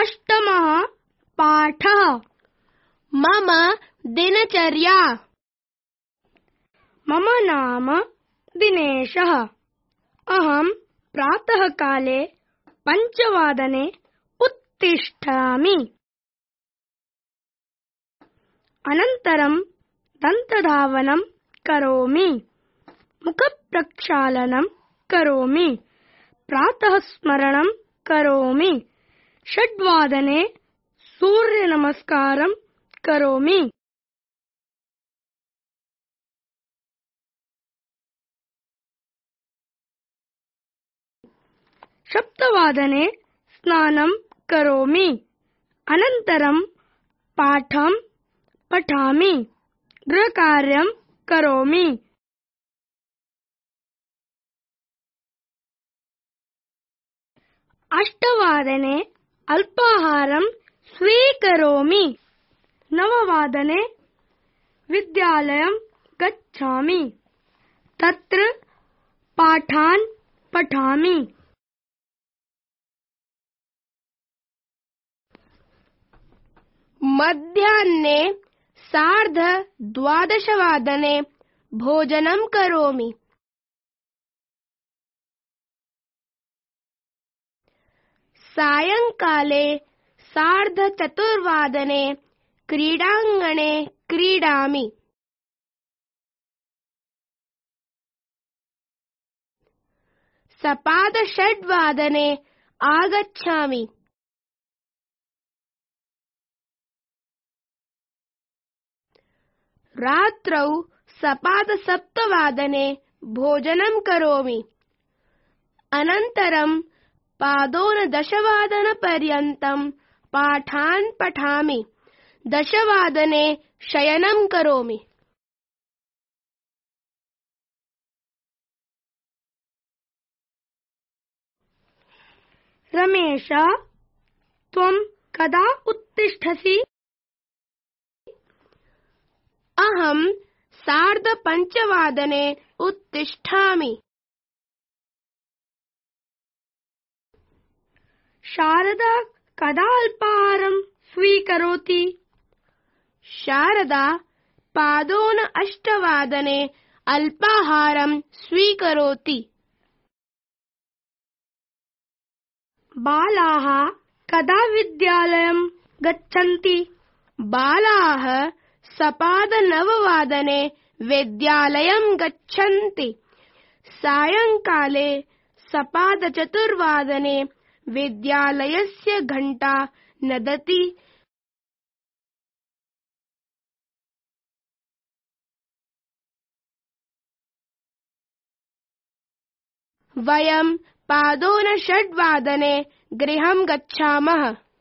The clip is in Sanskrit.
अष्टमः पाठः। मम दिनचर्या। मम नाम दिनेशः। अहं प्रातःकाले 5 वादने उत्तिष्ठामि। अनन्तरं दन्तधावनं करोमि, मुखप्रक्षालनं करोमि, प्रातः स्मरणं करोमि। 6 वादने सूर्यनमस्कारं करोमि। सप्तवादने स्नानं करोमि। अनन्तरं पाठं पठामि, गृहकार्यं करोमि। 8 वादने अल्पाहारं स्वीकरोमि। 9 वादने विद्यालयं गच्छामि, तत्र पाठान् पठामि। मध्याह्ने 12:30 वादने भोजनं करोमि। सायंकाले 4:30 वादने क्रीडाङ्गणे क्रीडामि। सपाद 6 वादने आगच्छामि। रात्रौ सपाद 7 वादने भोजनं करोमि। अनन्तरं पादोन 10 वादनपर्यन्तं पाठान् पठामि। 10 वादने शयनं करोमि। रमेश, त्वं कदा उत्तिष्ठसि? अहं 5:30 वादने उत्तिष्ठामि। शारदा कदा अल्पाहारं स्वीकरोति? शारदा पादोन 8 वादने अल्पाहारं स्वीकरोति। बालाः कदा विद्यालयं गच्छन्ति? बालाः सपाद 9 वादने विद्यालयं गच्छन्ति। सायंकाले सपाद 4 वादने विद्यालयस्य घण्टा नदति। वयं पादोन 6 वादने गृहं गच्छामः।